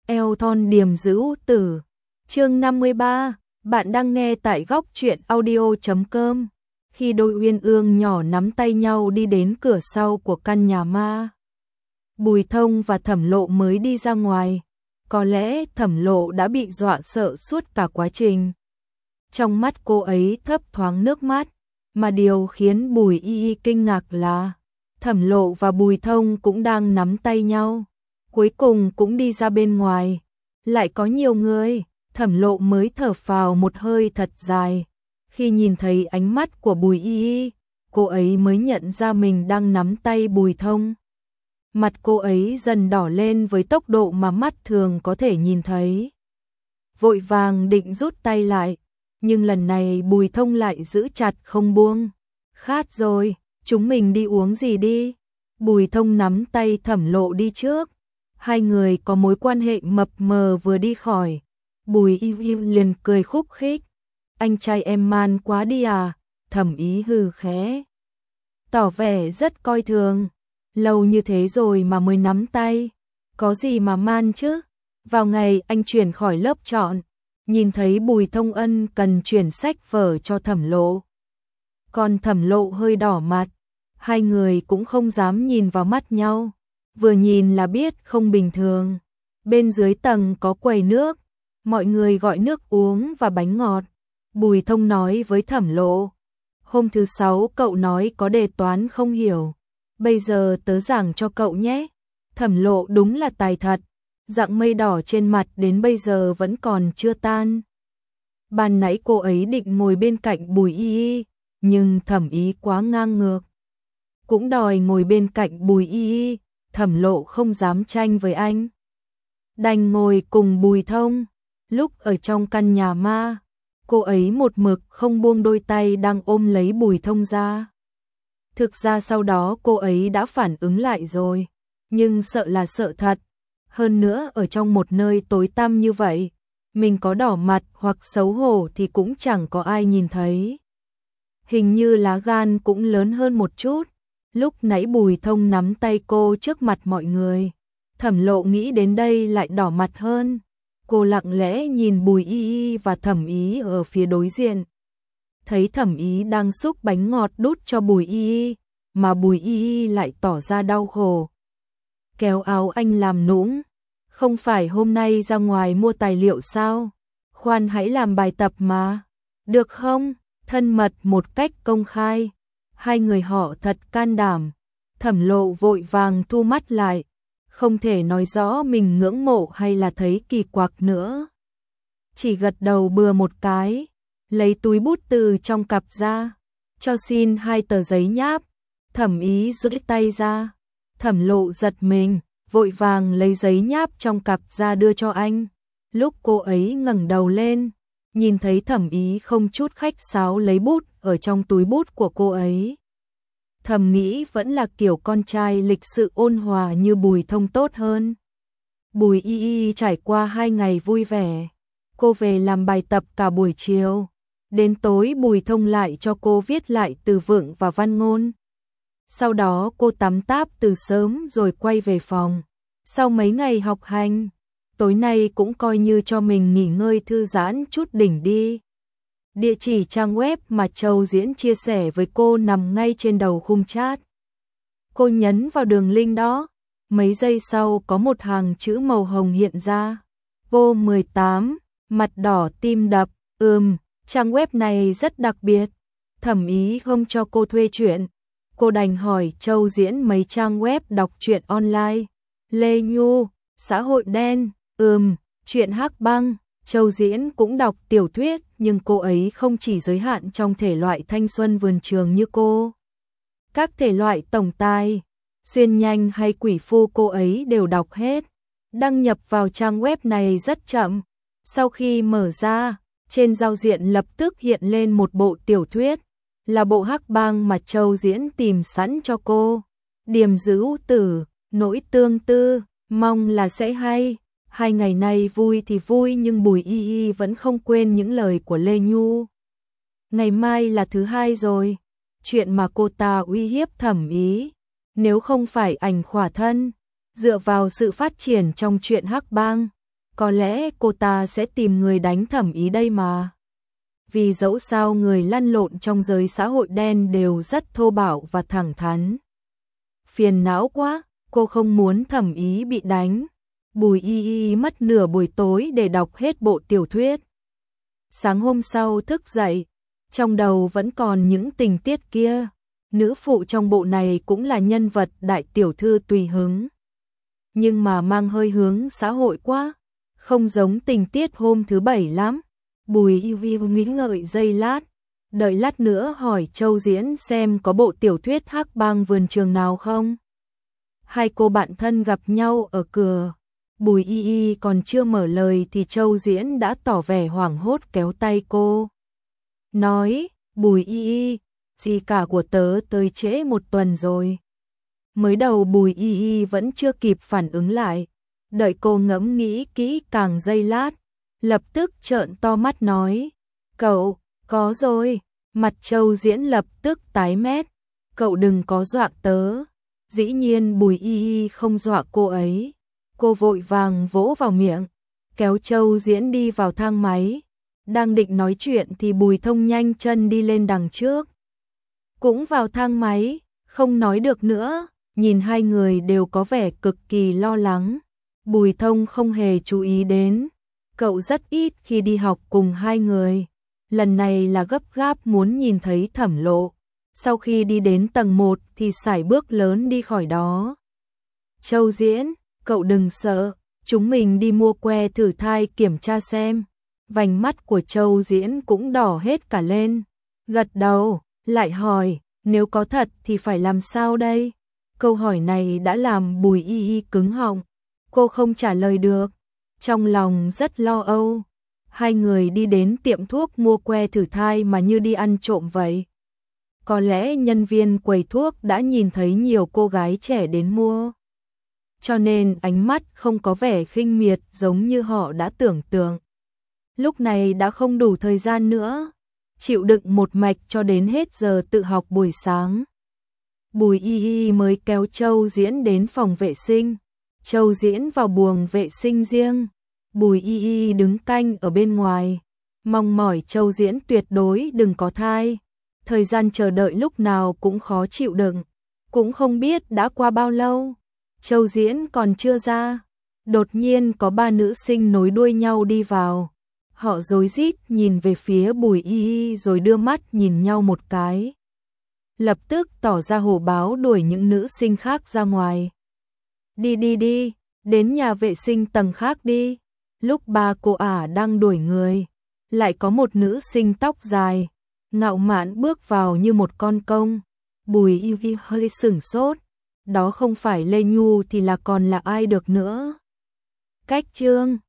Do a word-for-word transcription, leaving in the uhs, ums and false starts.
eo thon điềm dữ tử. Chương năm mươi ba, bạn đang nghe tại góc truyện audio chấm com. Khi đôi uyên ương nhỏ nắm tay nhau đi đến cửa sau của căn nhà ma, Bùi Thông và Thẩm Lộ mới đi ra ngoài. Có lẽ Thẩm Lộ đã bị dọa sợ suốt cả quá trình. Trong mắt cô ấy thấp thoáng nước mắt, mà điều khiến Bùi Y Y kinh ngạc là Thẩm Lộ và Bùi Thông cũng đang nắm tay nhau, cuối cùng cũng đi ra bên ngoài. Lại có nhiều người, Thẩm Lộ mới thở phào một hơi thật dài. Khi nhìn thấy ánh mắt của Bùi Y Y, cô ấy mới nhận ra mình đang nắm tay Bùi Thông. Mặt cô ấy dần đỏ lên với tốc độ mà mắt thường có thể nhìn thấy. Vội vàng định rút tay lại, nhưng lần này Bùi Thông lại giữ chặt không buông. Khát rồi, chúng mình đi uống gì đi. Bùi Thông nắm tay Thẩm Lộ đi trước. Hai người có mối quan hệ mập mờ vừa đi khỏi. Bùi Y Y liền cười khúc khích. Anh trai em man quá đi à? Thẩm Ý hừ khẽ, tỏ vẻ rất coi thường. Lâu như thế rồi mà mới nắm tay, có gì mà man chứ? Vào ngày anh chuyển khỏi lớp chọn, nhìn thấy Bùi Thông ân cần chuyển sách vở cho Thẩm Lộ. Còn Thẩm Lộ hơi đỏ mặt, hai người cũng không dám nhìn vào mắt nhau, vừa nhìn là biết không bình thường. Bên dưới tầng có quầy nước, mọi người gọi nước uống và bánh ngọt. Bùi Thông nói với Thẩm Lộ, hôm thứ sáu cậu nói có đề toán không hiểu, bây giờ tớ giảng cho cậu nhé. Thẩm Lộ đúng là tài thật, dạng mây đỏ trên mặt đến bây giờ vẫn còn chưa tan. Ban nãy cô ấy định ngồi bên cạnh Bùi Y Y, nhưng Thẩm Ý quá ngang ngược, cũng đòi ngồi bên cạnh Bùi Y Y. Thẩm Lộ không dám tranh với anh, đành ngồi cùng Bùi Thông. Lúc ở trong căn nhà ma, cô ấy một mực không buông đôi tay đang ôm lấy Bùi Thông ra. Thực ra sau đó cô ấy đã phản ứng lại rồi, nhưng sợ là sợ thật. Hơn nữa ở trong một nơi tối tăm như vậy, mình có đỏ mặt hoặc xấu hổ thì cũng chẳng có ai nhìn thấy. Hình như lá gan cũng lớn hơn một chút. Lúc nãy Bùi Thông nắm tay cô trước mặt mọi người, Thẩm Lộ nghĩ đến đây lại đỏ mặt hơn. Cô lặng lẽ nhìn Bùi Y Y và Thẩm Ý ở phía đối diện. Thấy Thẩm Ý đang xúc bánh ngọt đút cho Bùi Y Y, mà Bùi Y Y lại tỏ ra đau khổ. Kéo áo anh làm nũng, không phải hôm nay ra ngoài mua tài liệu sao? Khoan hãy làm bài tập mà, được không? Thân mật một cách công khai. Hai người họ thật can đảm. Thẩm Lộ vội vàng thu mắt lại, không thể nói rõ mình ngưỡng mộ hay là thấy kỳ quặc nữa. Chỉ gật đầu bừa một cái, lấy túi bút từ trong cặp ra, cho xin hai tờ giấy nháp. Thẩm Ý duỗi tay ra, Thẩm Lộ giật mình, vội vàng lấy giấy nháp trong cặp ra đưa cho anh. Lúc cô ấy ngẩng đầu lên, nhìn thấy Thẩm Ý không chút khách sáo lấy bút ở trong túi bút của cô ấy. Thầm nghĩ vẫn là kiểu con trai lịch sự ôn hòa như Bùi Thông tốt hơn. Bùi Y Y trải qua hai ngày vui vẻ, cô về làm bài tập cả buổi chiều. Đến tối Bùi Thông lại cho cô viết lại từ vựng và văn ngôn. Sau đó cô tắm táp từ sớm rồi quay về phòng. Sau mấy ngày học hành, tối nay cũng coi như cho mình nghỉ ngơi thư giãn chút đỉnh đi. Địa chỉ trang web mà Châu Diễn chia sẻ với cô nằm ngay trên đầu khung chat. Cô nhấn vào đường link đó, mấy giây sau có một hàng chữ màu hồng hiện ra. Vô mười tám, mặt đỏ tim đập, ừm, trang web này rất đặc biệt. Thẩm Ý không cho cô thuê truyện, cô đành hỏi Châu Diễn mấy trang web đọc truyện online. Lê Nhu, xã hội đen, ừm, truyện hắc băng. Châu Diễn cũng đọc tiểu thuyết, nhưng cô ấy không chỉ giới hạn trong thể loại thanh xuân vườn trường như cô. Các thể loại tổng tài, xuyên nhanh hay quỷ phu cô ấy đều đọc hết. Đăng nhập vào trang web này rất chậm. Sau khi mở ra, trên giao diện lập tức hiện lên một bộ tiểu thuyết, là bộ hắc bang mà Châu Diễn tìm sẵn cho cô. Điềm dữ tử, nỗi tương tư, mong là sẽ hay. Hai ngày nay vui thì vui nhưng Bùi Y Y vẫn không quên những lời của Lê Nhu. Ngày mai là thứ hai rồi, chuyện mà cô ta uy hiếp Thẩm Ý, nếu không phải ảnh khỏa thân, dựa vào sự phát triển trong truyện hắc bang, có lẽ cô ta sẽ tìm người đánh Thẩm Ý đây mà. Vì dẫu sao người lăn lộn trong giới xã hội đen đều rất thô bạo và thẳng thắn. Phiền não quá, cô không muốn Thẩm Ý bị đánh. Bùi Y Y mất nửa buổi tối để đọc hết bộ tiểu thuyết. Sáng hôm sau thức dậy, trong đầu vẫn còn những tình tiết kia. Nữ phụ trong bộ này cũng là nhân vật đại tiểu thư tùy hứng. Nhưng mà mang hơi hướng xã hội quá, không giống tình tiết hôm thứ bảy lắm. Bùi Y Y nghĩ ngợi giây lát, đợi lát nữa hỏi Châu Diễn xem có bộ tiểu thuyết Hắc Bang Vườn Trường nào không. Hai cô bạn thân gặp nhau ở cửa. Bùi Y Y còn chưa mở lời thì Châu Diễn đã tỏ vẻ hoảng hốt kéo tay cô. Nói, Bùi Y Y, gì cả của tớ tới trễ một tuần rồi. Mới đầu Bùi Y Y vẫn chưa kịp phản ứng lại. Đợi cô ngẫm nghĩ kỹ càng giây lát, lập tức trợn to mắt nói. Cậu, có rồi. Mặt Châu Diễn lập tức tái mét. Cậu đừng có dọa tớ. Dĩ nhiên Bùi Y Y không dọa cô ấy. Cô vội vàng vỗ vào miệng, kéo Châu Diễn đi vào thang máy. Đang định nói chuyện thì Bùi Thông nhanh chân đi lên đằng trước. Cũng vào thang máy, không nói được nữa, nhìn hai người đều có vẻ cực kỳ lo lắng. Bùi Thông không hề chú ý đến, cậu rất ít khi đi học cùng hai người. Lần này là gấp gáp muốn nhìn thấy Thẩm Lộ. Sau khi đi đến tầng một thì sải bước lớn đi khỏi đó. Châu Diễn, cậu đừng sợ, chúng mình đi mua que thử thai kiểm tra xem. Vành mắt của Châu Diễn cũng đỏ hết cả lên. Gật đầu, lại hỏi, nếu có thật thì phải làm sao đây? Câu hỏi này đã làm Bùi Y Y cứng họng. Cô không trả lời được, trong lòng rất lo âu. Hai người đi đến tiệm thuốc mua que thử thai mà như đi ăn trộm vậy. Có lẽ nhân viên quầy thuốc đã nhìn thấy nhiều cô gái trẻ đến mua, cho nên ánh mắt không có vẻ khinh miệt giống như họ đã tưởng tượng. Lúc này đã không đủ thời gian nữa, chịu đựng một mạch cho đến hết giờ tự học buổi sáng. Bùi Y Y mới kéo Châu Diễn đến phòng vệ sinh. Châu Diễn vào buồng vệ sinh riêng. Bùi Y Y đứng canh ở bên ngoài, mong mỏi Châu Diễn tuyệt đối đừng có thai. Thời gian chờ đợi lúc nào cũng khó chịu đựng. Cũng không biết đã qua bao lâu, Châu Diễn còn chưa ra. Đột nhiên có ba nữ sinh nối đuôi nhau đi vào. Họ rối rít nhìn về phía Bùi Y Y rồi đưa mắt nhìn nhau một cái. Lập tức tỏ ra hổ báo đuổi những nữ sinh khác ra ngoài. Đi đi đi, đến nhà vệ sinh tầng khác đi. Lúc ba cô ả đang đuổi người, lại có một nữ sinh tóc dài, ngạo mạn bước vào như một con công. Bùi Y Y hơi sửng sốt. Đó không phải Lê Nhu thì là còn là ai được nữa. Cách chương